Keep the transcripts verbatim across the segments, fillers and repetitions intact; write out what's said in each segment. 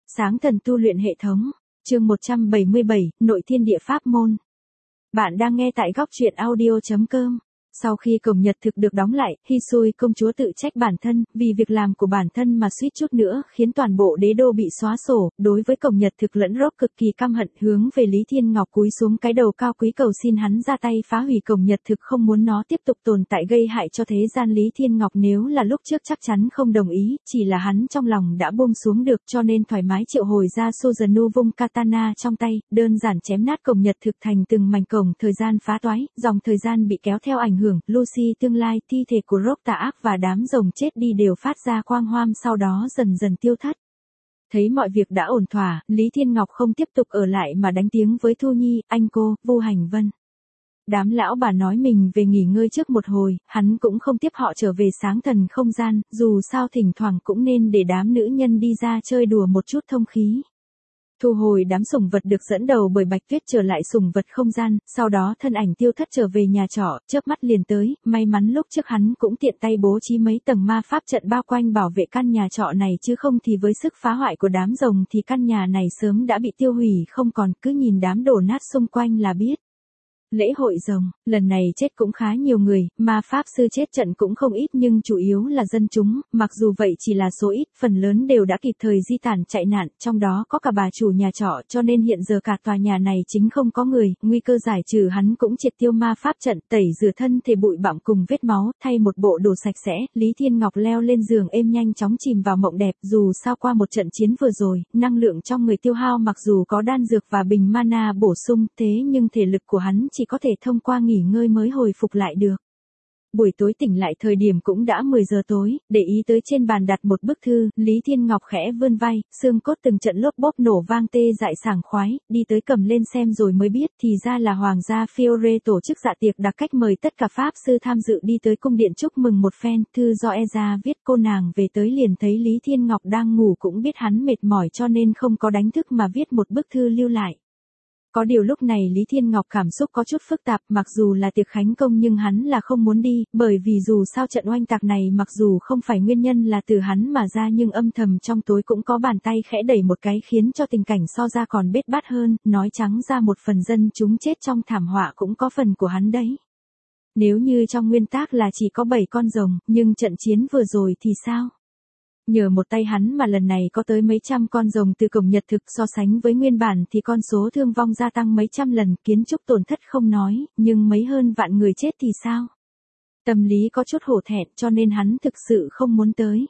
Sáng thần tu luyện hệ thống, chương một trăm bảy mươi bảy, Nội thiên địa pháp môn. Bạn đang nghe tại góc truyện audio chấm com. Sau khi cổng nhật thực được đóng lại, Hisui công chúa tự trách bản thân, vì việc làm của bản thân mà suýt chút nữa khiến toàn bộ đế đô bị xóa sổ. Đối với cổng nhật thực lẫn Rock cực kỳ căm hận, hướng về Lý Thiên Ngọc cúi xuống cái đầu cao quý cầu xin hắn ra tay phá hủy cổng nhật thực, không muốn nó tiếp tục tồn tại gây hại cho thế gian. Lý Thiên Ngọc nếu là lúc trước chắc chắn không đồng ý, chỉ là hắn trong lòng đã buông xuống được, cho nên thoải mái triệu hồi ra Suzanu vung katana trong tay, đơn giản chém nát cổng nhật thực thành từng mảnh. Cổng thời gian phá toái, dòng thời gian bị kéo theo ảnh hưởng, Lucy tương lai, thi thể của Rock tà ác và đám rồng chết đi đều phát ra quang hoam, sau đó dần dần tiêu thất. Thấy mọi việc đã ổn thỏa, Lý Thiên Ngọc không tiếp tục ở lại mà đánh tiếng với Thu Nhi, anh cô, Vu Hành Vân. Đám lão bà nói mình về nghỉ ngơi trước một hồi, hắn cũng không tiếp họ trở về sáng thần không gian, dù sao thỉnh thoảng cũng nên để đám nữ nhân đi ra chơi đùa một chút thông khí. Thu hồi đám sủng vật được dẫn đầu bởi Bạch Tuyết trở lại sủng vật không gian, sau đó thân ảnh tiêu thất trở về nhà trọ, chớp mắt liền tới, may mắn lúc trước hắn cũng tiện tay bố trí mấy tầng ma pháp trận bao quanh bảo vệ căn nhà trọ này, chứ không thì với sức phá hoại của đám rồng thì căn nhà này sớm đã bị tiêu hủy không còn, cứ nhìn đám đổ nát xung quanh là biết. Lễ hội rồng, lần này chết cũng khá nhiều người, ma pháp sư chết trận cũng không ít nhưng chủ yếu là dân chúng, mặc dù vậy chỉ là số ít, phần lớn đều đã kịp thời di tản chạy nạn, trong đó có cả bà chủ nhà trọ, cho nên hiện giờ cả tòa nhà này chính không có người, nguy cơ giải trừ. Hắn cũng triệt tiêu ma pháp trận, tẩy rửa thân thể bụi bặm cùng vết máu, thay một bộ đồ sạch sẽ. Lý Thiên Ngọc leo lên giường êm nhanh chóng chìm vào mộng đẹp, dù sao qua một trận chiến vừa rồi, năng lượng trong người tiêu hao, mặc dù có đan dược và bình mana bổ sung, thế nhưng thể lực của hắn chỉ có thể thông qua nghỉ ngơi mới hồi phục lại được. Buổi tối tỉnh lại thời điểm cũng đã mười giờ tối, để ý tới trên bàn đặt một bức thư, Lý Thiên Ngọc khẽ vươn vai, xương cốt từng trận lốp bốp nổ vang tê dại sảng khoái, đi tới cầm lên xem rồi mới biết, thì ra là Hoàng gia Fiore tổ chức dạ tiệc đặc cách mời tất cả pháp sư tham dự đi tới cung điện chúc mừng một phen. Thư do Eza viết, cô nàng về tới liền thấy Lý Thiên Ngọc đang ngủ, cũng biết hắn mệt mỏi cho nên không có đánh thức mà viết một bức thư lưu lại. Có điều lúc này Lý Thiên Ngọc cảm xúc có chút phức tạp, mặc dù là tiệc khánh công nhưng hắn là không muốn đi, bởi vì dù sao trận oanh tạc này mặc dù không phải nguyên nhân là từ hắn mà ra nhưng âm thầm trong tối cũng có bàn tay khẽ đẩy một cái khiến cho tình cảnh so ra còn bết bát hơn, nói trắng ra một phần dân chúng chết trong thảm họa cũng có phần của hắn đấy. Nếu như trong nguyên tắc là chỉ có bảy con rồng, nhưng trận chiến vừa rồi thì sao? Nhờ một tay hắn mà lần này có tới mấy trăm con rồng từ cổng nhật thực, so sánh với nguyên bản thì con số thương vong gia tăng mấy trăm lần, kiến trúc tổn thất không nói, nhưng mấy hơn vạn người chết thì sao? Tâm lý có chút hổ thẹn cho nên hắn thực sự không muốn tới.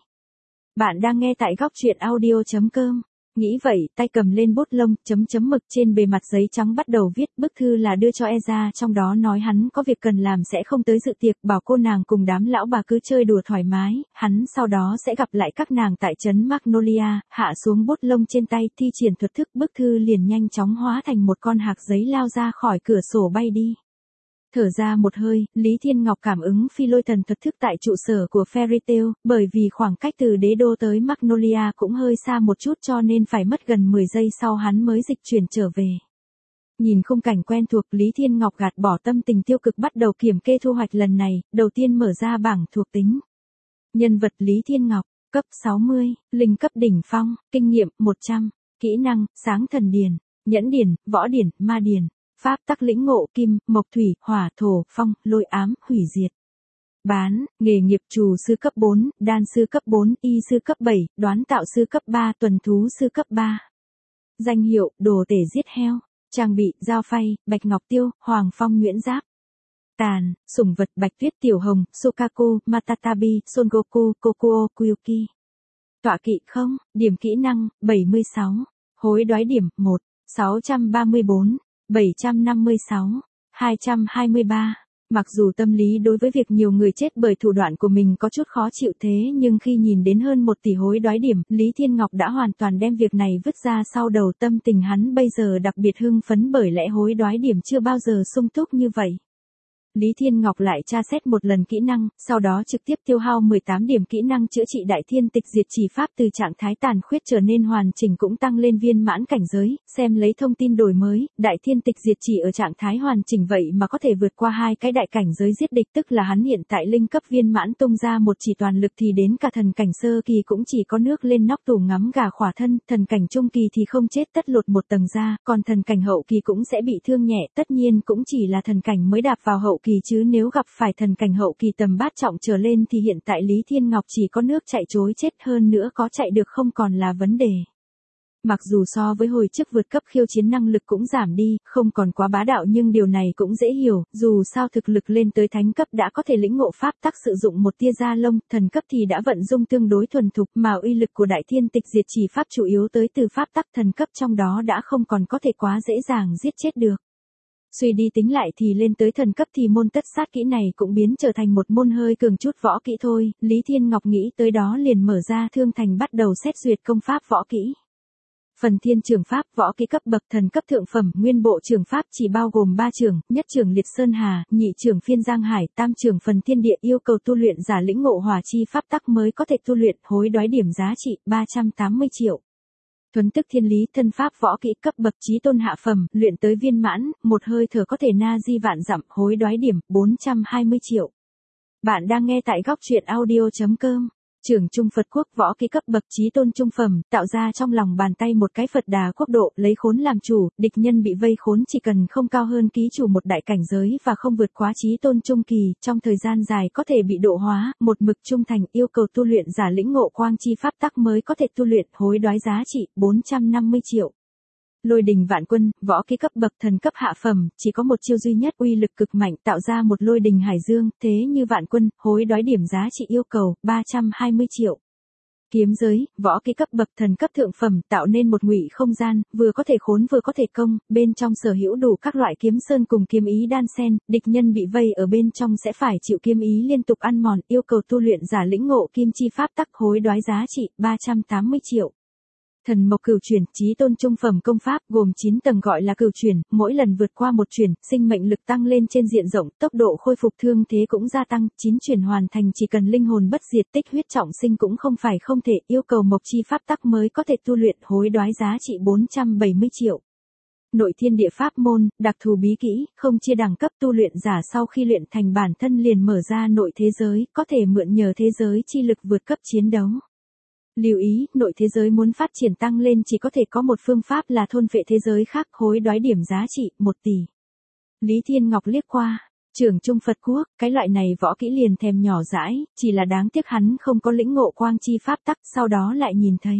Bạn đang nghe tại góc truyện audio chấm com. Nghĩ vậy, tay cầm lên bút lông, chấm chấm mực trên bề mặt giấy trắng bắt đầu viết. Bức thư là đưa cho Eza, trong đó nói hắn có việc cần làm sẽ không tới dự tiệc, bảo cô nàng cùng đám lão bà cứ chơi đùa thoải mái, hắn sau đó sẽ gặp lại các nàng tại trấn Magnolia. Hạ xuống bút lông trên tay, thi triển thuật thức, bức thư liền nhanh chóng hóa thành một con hạc giấy lao ra khỏi cửa sổ bay đi. Thở ra một hơi, Lý Thiên Ngọc cảm ứng phi lôi thần thuật thức tại trụ sở của Fairy Tail, bởi vì khoảng cách từ đế đô tới Magnolia cũng hơi xa một chút cho nên phải mất gần mười giây sau hắn mới dịch chuyển trở về. Nhìn khung cảnh quen thuộc, Lý Thiên Ngọc gạt bỏ tâm tình tiêu cực, bắt đầu kiểm kê thu hoạch lần này, đầu tiên mở ra bảng thuộc tính. Nhân vật Lý Thiên Ngọc, cấp sáu mươi, linh cấp đỉnh phong, kinh nghiệm một trăm, kỹ năng, sáng thần điền, nhẫn điền, võ điền, ma điền. Pháp tắc lĩnh ngộ kim, mộc thủy, hỏa thổ, phong, lôi ám, hủy diệt. Bán, nghề nghiệp trù sư cấp bốn, đan sư cấp bốn, y sư cấp bảy, đoán tạo sư cấp ba, tuần thú sư cấp ba. Danh hiệu, đồ tể giết heo. Trang bị, dao phay, bạch ngọc tiêu, hoàng phong nhuyễn giáp. Tàn, sủng vật Bạch Tuyết tiểu hồng, Sokaku, Matatabi, Son Goku, Kokuo, Kyuki. Tọa kỵ không, điểm kỹ năng, bảy mươi sáu. Hối đoái điểm, một, sáu trăm ba mươi tư. bảy trăm năm mươi sáu, hai trăm hai mươi ba. Mặc dù tâm lý đối với việc nhiều người chết bởi thủ đoạn của mình có chút khó chịu, thế nhưng khi nhìn đến hơn một tỷ hối đoái điểm, Lý Thiên Ngọc đã hoàn toàn đem việc này vứt ra sau đầu. Tâm tình hắn bây giờ đặc biệt hưng phấn bởi lẽ hối đoái điểm chưa bao giờ sung túc như vậy. Lý Thiên Ngọc lại tra xét một lần kỹ năng, sau đó trực tiếp tiêu hao mười tám điểm kỹ năng chữa trị đại thiên tịch diệt chỉ pháp từ trạng thái tàn khuyết trở nên hoàn chỉnh cũng tăng lên viên mãn cảnh giới, xem lấy thông tin đổi mới, đại thiên tịch diệt chỉ ở trạng thái hoàn chỉnh vậy mà có thể vượt qua hai cái đại cảnh giới giết địch, tức là hắn hiện tại linh cấp viên mãn tung ra một chỉ toàn lực thì đến cả thần cảnh sơ kỳ cũng chỉ có nước lên nóc tủ ngắm gà khỏa thân, thần cảnh trung kỳ thì không chết tất lột một tầng ra, còn thần cảnh hậu kỳ cũng sẽ bị thương nhẹ, tất nhiên cũng chỉ là thần cảnh mới đạp vào hậu kỳ chứ nếu gặp phải thần cảnh hậu kỳ tầm bát trọng trở lên thì hiện tại Lý Thiên Ngọc chỉ có nước chạy trối chết, hơn nữa có chạy được không còn là vấn đề. Mặc dù so với hồi trước vượt cấp khiêu chiến năng lực cũng giảm đi, không còn quá bá đạo nhưng điều này cũng dễ hiểu, dù sao thực lực lên tới thánh cấp đã có thể lĩnh ngộ pháp tắc sử dụng một tia da lông, thần cấp thì đã vận dụng tương đối thuần thục mà uy lực của đại thiên tịch diệt chỉ pháp chủ yếu tới từ pháp tắc thần cấp trong đó đã không còn có thể quá dễ dàng giết chết được. Suy đi tính lại thì lên tới thần cấp thì môn tất sát kỹ này cũng biến trở thành một môn hơi cường chút võ kỹ thôi, Lý Thiên Ngọc nghĩ tới đó liền mở ra thương thành bắt đầu xét duyệt công pháp võ kỹ. Phần thiên trường pháp võ kỹ cấp bậc thần cấp thượng phẩm, nguyên bộ trường pháp chỉ bao gồm ba trường, nhất trường liệt sơn hà, nhị trường phiên giang hải, tam trường phần thiên địa, yêu cầu tu luyện giả lĩnh ngộ hỏa chi pháp tắc mới có thể tu luyện, hối đoái điểm giá trị ba trăm tám mươi triệu. Thuấn tức thiên lý thân pháp võ kỹ cấp bậc chí tôn hạ phẩm, luyện tới viên mãn, một hơi thở có thể na di vạn dặm, hối đoái điểm bốn trăm hai mươi triệu. Bạn đang nghe tại góc truyện audio chấm com. Trưởng Trung Phật Quốc võ kỹ cấp bậc chí tôn trung phẩm, tạo ra trong lòng bàn tay một cái Phật Đà quốc độ, lấy khốn làm chủ, địch nhân bị vây khốn chỉ cần không cao hơn ký chủ một đại cảnh giới và không vượt quá chí tôn trung kỳ, trong thời gian dài có thể bị độ hóa, một mực trung thành, yêu cầu tu luyện giả lĩnh ngộ quang chi pháp tắc mới có thể tu luyện, hối đoái giá trị bốn trăm năm mươi triệu. Lôi đình vạn quân, võ kỹ cấp bậc thần cấp hạ phẩm, chỉ có một chiêu duy nhất uy lực cực mạnh tạo ra một lôi đình hải dương, thế như vạn quân, hối đoái điểm giá trị yêu cầu, ba trăm hai mươi triệu. Kiếm giới, võ kỹ cấp bậc thần cấp thượng phẩm, tạo nên một ngụy không gian, vừa có thể khốn vừa có thể công, bên trong sở hữu đủ các loại kiếm sơn cùng kiếm ý đan xen, địch nhân bị vây ở bên trong sẽ phải chịu kiếm ý liên tục ăn mòn, yêu cầu tu luyện giả lĩnh ngộ kim chi pháp tắc, hối đoái giá trị, ba trăm tám mươi triệu. Thần mộc cửu chuyển, chí tôn trung phẩm công pháp, gồm chín tầng gọi là cửu chuyển, mỗi lần vượt qua một chuyển, sinh mệnh lực tăng lên trên diện rộng, tốc độ khôi phục thương thế cũng gia tăng, chín chuyển hoàn thành chỉ cần linh hồn bất diệt, tích huyết trọng sinh cũng không phải không thể, yêu cầu mộc chi pháp tắc mới có thể tu luyện, hối đoái giá trị bốn trăm bảy mươi triệu. Nội thiên địa pháp môn, đặc thù bí kỹ, không chia đẳng cấp, tu luyện giả sau khi luyện thành bản thân liền mở ra nội thế giới, có thể mượn nhờ thế giới chi lực vượt cấp chiến đấu. Lưu ý, nội thế giới muốn phát triển tăng lên chỉ có thể có một phương pháp là thôn phệ thế giới khác, hối đoái điểm giá trị, một tỷ. Lý Thiên Ngọc liếc qua, trưởng Trung Phật Quốc, cái loại này võ kỹ liền thèm nhỏ dãi, chỉ là đáng tiếc hắn không có lĩnh ngộ quang chi pháp tắc, sau đó lại nhìn thấy.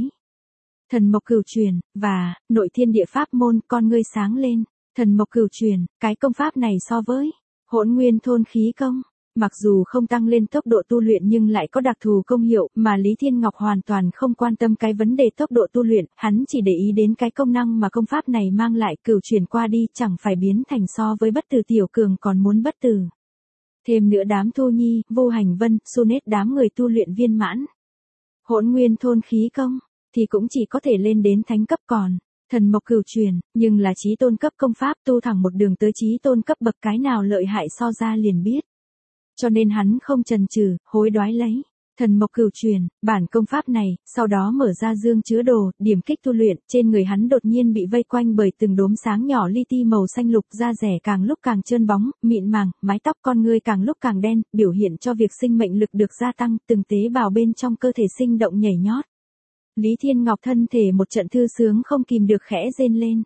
Thần mộc cửu truyền, và, nội thiên địa pháp môn, con ngươi sáng lên, thần mộc cửu truyền, cái công pháp này so với, hỗn nguyên thôn khí công. Mặc dù không tăng lên tốc độ tu luyện nhưng lại có đặc thù công hiệu mà Lý Thiên Ngọc hoàn toàn không quan tâm cái vấn đề tốc độ tu luyện, hắn chỉ để ý đến cái công năng mà công pháp này mang lại, cửu chuyển qua đi chẳng phải biến thành so với bất tử tiểu cường còn muốn bất tử. Thêm nữa đám Thu Nhi, Vô Hành Vân, Sunet đám người tu luyện viên mãn. Hỗn nguyên thôn khí công, thì cũng chỉ có thể lên đến thánh cấp còn. Thần mộc cửu truyền, nhưng là chí tôn cấp công pháp tu thẳng một đường tới chí tôn cấp bậc cái nào lợi hại so ra liền biết. Cho nên hắn không chần chừ, hối đoái lấy. Thần mộc cửu truyền, bản công pháp này, sau đó mở ra dương chứa đồ, điểm kích tu luyện, trên người hắn đột nhiên bị vây quanh bởi từng đốm sáng nhỏ li ti màu xanh lục, da rẻ càng lúc càng trơn bóng, mịn màng, mái tóc con ngươi càng lúc càng đen, biểu hiện cho việc sinh mệnh lực được gia tăng, từng tế bào bên trong cơ thể sinh động nhảy nhót. Lý Thiên Ngọc thân thể một trận thư sướng không kìm được khẽ rên lên.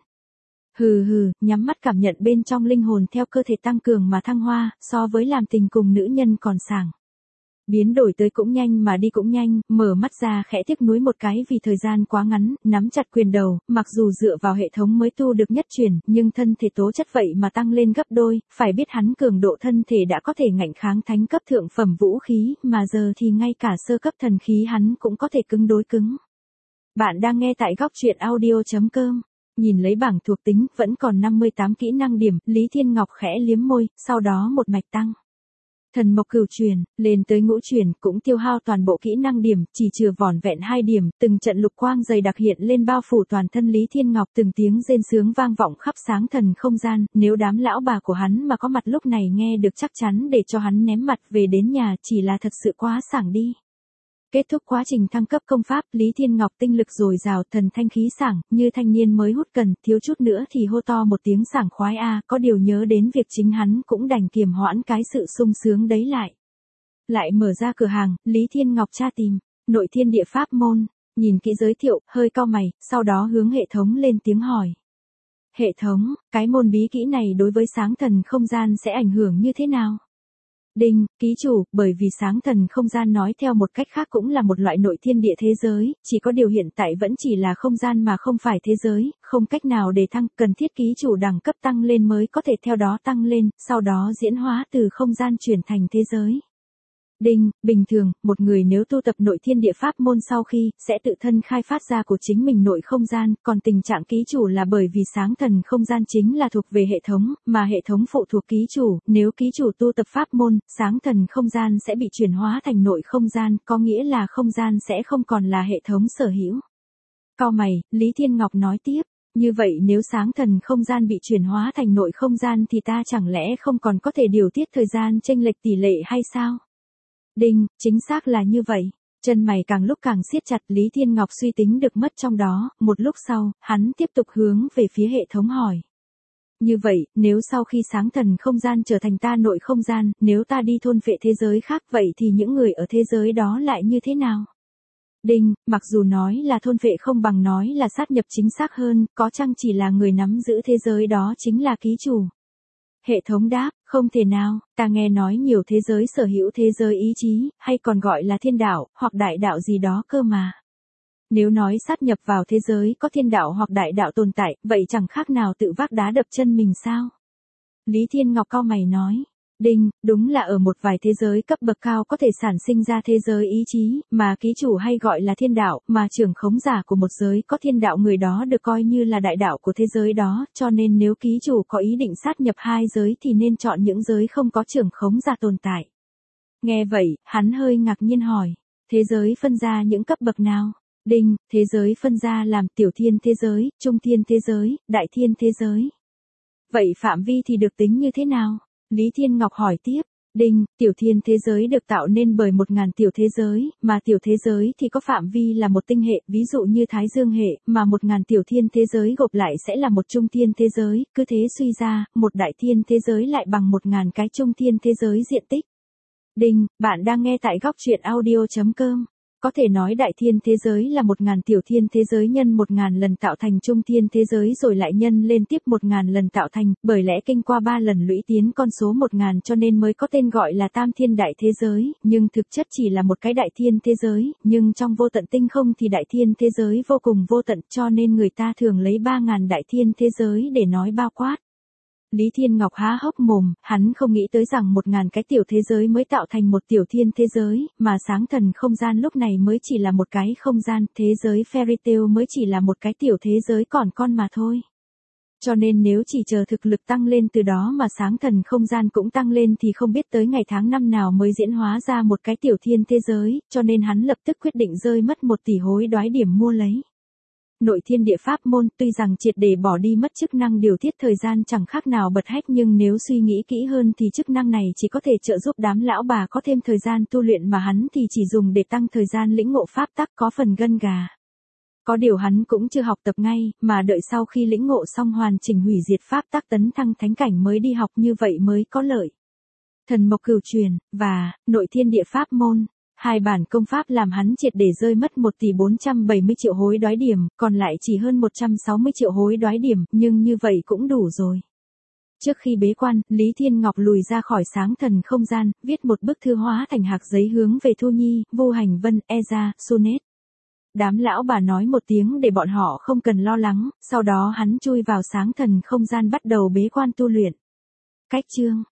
Hừ hừ, nhắm mắt cảm nhận bên trong linh hồn theo cơ thể tăng cường mà thăng hoa, so với làm tình cùng nữ nhân còn sảng. Biến đổi tới cũng nhanh mà đi cũng nhanh, mở mắt ra khẽ tiếc nuối một cái vì thời gian quá ngắn, nắm chặt quyền đầu, mặc dù dựa vào hệ thống mới tu được nhất chuyển, nhưng thân thể tố chất vậy mà tăng lên gấp đôi, phải biết hắn cường độ thân thể đã có thể ngạnh kháng thánh cấp thượng phẩm vũ khí, mà giờ thì ngay cả sơ cấp thần khí hắn cũng có thể cứng đối cứng. Bạn đang nghe tại góc truyện audio chấm com. Nhìn lấy bảng thuộc tính, vẫn còn năm mươi tám kỹ năng điểm, Lý Thiên Ngọc khẽ liếm môi, sau đó một mạch tăng. Thần mộc cửu truyền, lên tới ngũ truyền cũng tiêu hao toàn bộ kỹ năng điểm, chỉ chừa vỏn vẹn hai điểm, từng trận lục quang dày đặc hiện lên bao phủ toàn thân Lý Thiên Ngọc, từng tiếng rên sướng vang vọng khắp sáng thần không gian, nếu đám lão bà của hắn mà có mặt lúc này nghe được chắc chắn để cho hắn ném mặt về đến nhà, chỉ là thật sự quá sảng đi. Kết thúc quá trình thăng cấp công pháp, Lý Thiên Ngọc tinh lực dồi dào, thần thanh khí sảng, như thanh niên mới hút cần, thiếu chút nữa thì hô to một tiếng sảng khoái a, có điều nhớ đến việc chính hắn cũng đành kiềm hoãn cái sự sung sướng đấy lại. Lại mở ra cửa hàng, Lý Thiên Ngọc tra tìm, nội thiên địa pháp môn, nhìn kỹ giới thiệu, hơi cau mày, sau đó hướng hệ thống lên tiếng hỏi. Hệ thống, cái môn bí kỹ này đối với sáng thần không gian sẽ ảnh hưởng như thế nào? Đinh, ký chủ, bởi vì sáng thần không gian nói theo một cách khác cũng là một loại nội thiên địa thế giới, chỉ có điều hiện tại vẫn chỉ là không gian mà không phải thế giới, không cách nào để thăng, cần thiết ký chủ đẳng cấp tăng lên mới có thể theo đó tăng lên, sau đó diễn hóa từ không gian chuyển thành thế giới. Đinh, bình thường, một người nếu tu tập nội thiên địa pháp môn sau khi, sẽ tự thân khai phát ra của chính mình nội không gian, còn tình trạng ký chủ là bởi vì sáng thần không gian chính là thuộc về hệ thống, mà hệ thống phụ thuộc ký chủ, nếu ký chủ tu tập pháp môn, sáng thần không gian sẽ bị chuyển hóa thành nội không gian, có nghĩa là không gian sẽ không còn là hệ thống sở hữu. Cau mày, Lý Thiên Ngọc nói tiếp. Như vậy nếu sáng thần không gian bị chuyển hóa thành nội không gian thì ta chẳng lẽ không còn có thể điều tiết thời gian chênh lệch tỷ lệ hay sao? Đinh, chính xác là như vậy. Chân mày càng lúc càng siết chặt, Lý Thiên Ngọc suy tính được mất trong đó, một lúc sau, hắn tiếp tục hướng về phía hệ thống hỏi. Như vậy, nếu sau khi sáng thần không gian trở thành ta nội không gian, nếu ta đi thôn phệ thế giới khác vậy thì những người ở thế giới đó lại như thế nào? Đinh, mặc dù nói là thôn phệ không bằng nói là sát nhập chính xác hơn, có chăng chỉ là người nắm giữ thế giới đó chính là ký chủ? Hệ thống đáp, không thể nào, ta nghe nói nhiều thế giới sở hữu thế giới ý chí, hay còn gọi là thiên đạo, hoặc đại đạo gì đó cơ mà. Nếu nói sát nhập vào thế giới có thiên đạo hoặc đại đạo tồn tại, vậy chẳng khác nào tự vác đá đập chân mình sao? Lý Thiên Ngọc cau mày nói. Đinh, đúng là ở một vài thế giới cấp bậc cao có thể sản sinh ra thế giới ý chí, mà ký chủ hay gọi là thiên đạo, mà trưởng khống giả của một giới có thiên đạo người đó được coi như là đại đạo của thế giới đó, cho nên nếu ký chủ có ý định sát nhập hai giới thì nên chọn những giới không có trưởng khống giả tồn tại. Nghe vậy, hắn hơi ngạc nhiên hỏi, thế giới phân ra những cấp bậc nào? Đinh, thế giới phân ra làm tiểu thiên thế giới, trung thiên thế giới, đại thiên thế giới. Vậy phạm vi thì được tính như thế nào? Lý Thiên Ngọc hỏi tiếp, đinh, tiểu thiên thế giới được tạo nên bởi một ngàn tiểu thế giới, mà tiểu thế giới thì có phạm vi là một tinh hệ, ví dụ như Thái Dương hệ, mà một ngàn tiểu thiên thế giới gộp lại sẽ là một trung thiên thế giới, cứ thế suy ra, một đại thiên thế giới lại bằng một ngàn cái trung thiên thế giới diện tích. Đinh, bạn đang nghe tại góc truyện audio chấm com. Có thể nói đại thiên thế giới là một ngàn tiểu thiên thế giới nhân một ngàn lần tạo thành trung thiên thế giới rồi lại nhân lên tiếp một ngàn lần tạo thành, bởi lẽ kinh qua ba lần lũy tiến con số một ngàn cho nên mới có tên gọi là tam thiên đại thế giới, nhưng thực chất chỉ là một cái đại thiên thế giới, nhưng trong vô tận tinh không thì đại thiên thế giới vô cùng vô tận cho nên người ta thường lấy ba ngàn đại thiên thế giới để nói bao quát. Lý Thiên Ngọc há hốc mồm, hắn không nghĩ tới rằng một ngàn cái tiểu thế giới mới tạo thành một tiểu thiên thế giới, mà sáng thần không gian lúc này mới chỉ là một cái không gian, thế giới fairy tale mới chỉ là một cái tiểu thế giới còn con mà thôi. Cho nên nếu chỉ chờ thực lực tăng lên từ đó mà sáng thần không gian cũng tăng lên thì không biết tới ngày tháng năm nào mới diễn hóa ra một cái tiểu thiên thế giới, cho nên hắn lập tức quyết định rơi mất một tỷ hối đoái điểm mua lấy. Nội thiên địa pháp môn tuy rằng triệt để bỏ đi mất chức năng điều tiết thời gian chẳng khác nào bật hách, nhưng nếu suy nghĩ kỹ hơn thì chức năng này chỉ có thể trợ giúp đám lão bà có thêm thời gian tu luyện mà hắn thì chỉ dùng để tăng thời gian lĩnh ngộ pháp tắc, có phần gân gà. Có điều hắn cũng chưa học tập ngay, mà đợi sau khi lĩnh ngộ xong hoàn chỉnh hủy diệt pháp tắc tấn thăng thánh cảnh mới đi học, như vậy mới có lợi. Thần mộc cửu truyền, và nội thiên địa pháp môn. Hai bản công pháp làm hắn triệt để rơi mất một tỷ bốn trăm bảy mươi triệu hối đoái điểm, còn lại chỉ hơn một trăm sáu mươi triệu hối đoái điểm, nhưng như vậy cũng đủ rồi. Trước khi bế quan, Lý Thiên Ngọc lùi ra khỏi sáng thần không gian, viết một bức thư hóa thành hạc giấy hướng về Thu Nhi, Vô Hành Vân, Eza, Sunet. Đám lão bà nói một tiếng để bọn họ không cần lo lắng, sau đó hắn chui vào sáng thần không gian bắt đầu bế quan tu luyện. Cách chương